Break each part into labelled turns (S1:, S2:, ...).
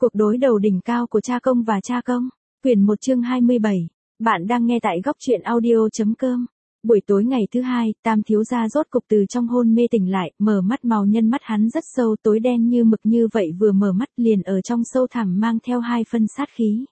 S1: Cuộc đối đầu đỉnh cao của cha công và cha công. Quyển 1 chương 27. Bạn đang nghe tại góc truyện audio.com. Buổi tối ngày thứ hai, Tam thiếu gia rốt cục từ trong hôn mê tỉnh lại, mở mắt màu nhân mắt hắn rất sâu, tối đen như mực như vậy, vừa mở mắt liền ở trong sâu thẳm mang theo hai phân sát khí.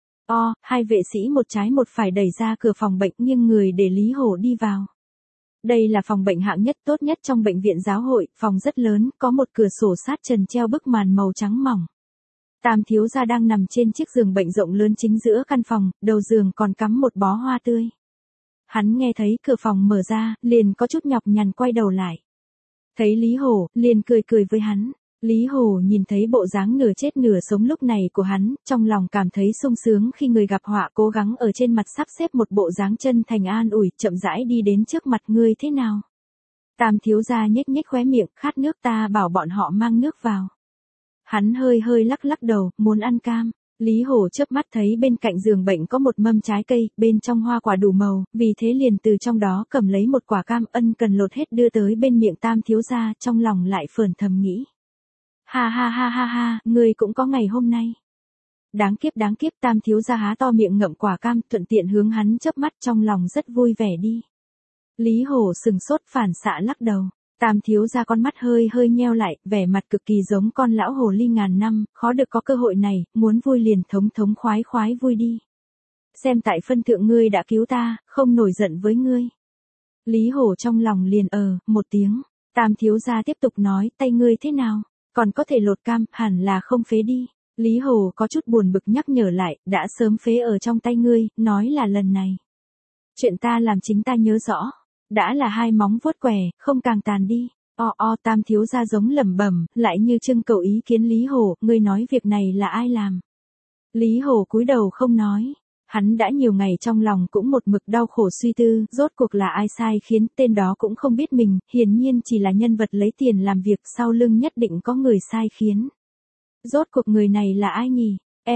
S1: Hai vệ sĩ một trái một phải đẩy ra cửa phòng bệnh, nghiêng người để Lý Hổ đi vào. Đây là phòng bệnh hạng nhất tốt nhất trong bệnh viện giáo hội, phòng rất lớn, có một cửa sổ sát trần treo bức màn màu trắng mỏng. Tam thiếu gia đang nằm trên chiếc giường bệnh rộng lớn chính giữa căn phòng, đầu giường còn cắm một bó hoa tươi. Hắn nghe thấy cửa phòng mở ra, liền có chút nhọc nhằn quay đầu lại. Thấy Lý Hổ, liền cười cười với hắn. Lý Hổ nhìn thấy bộ dáng nửa chết nửa sống lúc này của hắn, trong lòng cảm thấy sung sướng khi người gặp họa cố gắng ở trên mặt sắp xếp một bộ dáng chân thành an ủi, chậm rãi đi đến trước mặt. Ngươi thế nào? Tam thiếu gia nhếch nhếch khóe miệng, khát nước, ta bảo bọn họ mang nước vào. Hắn hơi hơi lắc lắc đầu, muốn ăn cam. Lý Hổ chớp mắt thấy bên cạnh giường bệnh có một mâm trái cây, bên trong hoa quả đủ màu, vì thế liền từ trong đó cầm lấy một quả cam, ân cần lột hết đưa tới bên miệng Tam thiếu gia, trong lòng lại phởn thầm nghĩ. Ha ha ha ha ha, ngươi cũng có ngày hôm nay. Đáng kiếp, Tam thiếu gia há to miệng ngậm quả cam, thuận tiện hướng hắn chớp mắt, trong lòng rất vui vẻ đi. Lý Hổ sừng sốt, phản xạ lắc đầu. Tam thiếu gia con mắt hơi hơi nheo lại, vẻ mặt cực kỳ giống con lão hồ ly ngàn năm, khó được có cơ hội này, muốn vui liền thống khoái vui đi. Xem tại phân thượng ngươi đã cứu ta, không nổi giận với ngươi. Lý Hổ trong lòng liền một tiếng. Tam thiếu gia tiếp tục nói, tay ngươi thế nào? Còn có thể lột cam, hẳn là không phế đi. Lý Hổ có chút buồn bực nhắc nhở lại, đã sớm phế ở trong tay ngươi, nói là lần này. Chuyện ta làm chính ta nhớ rõ. Đã là hai móng vuốt què, không càng tàn đi. Tam thiếu gia giống lẩm bẩm, lại như trưng cầu ý kiến Lý Hổ, ngươi nói việc này là ai làm? Lý Hổ cúi đầu không nói. Hắn đã nhiều ngày trong lòng cũng một mực đau khổ suy tư, rốt cuộc là ai sai khiến, tên đó cũng không biết mình, hiển nhiên chỉ là nhân vật lấy tiền làm việc, sau lưng nhất định có người sai khiến. Rốt cuộc người này là ai nhỉ?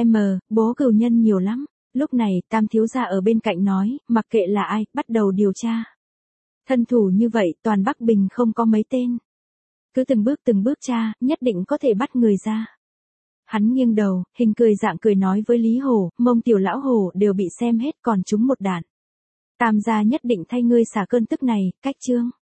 S1: Bố cừu nhân nhiều lắm. Lúc này, Tam thiếu gia ở bên cạnh nói, mặc kệ là ai, bắt đầu điều tra. Thân thủ như vậy, toàn Bắc Bình không có mấy tên. Cứ từng bước tra, nhất định có thể bắt người ra. Hắn nghiêng đầu, hình cười dạng cười nói với Lý Hổ, mông tiểu lão Hổ đều bị xem hết, còn trúng một đạn. Tam gia nhất định thay ngươi xả cơn tức này, cách chương.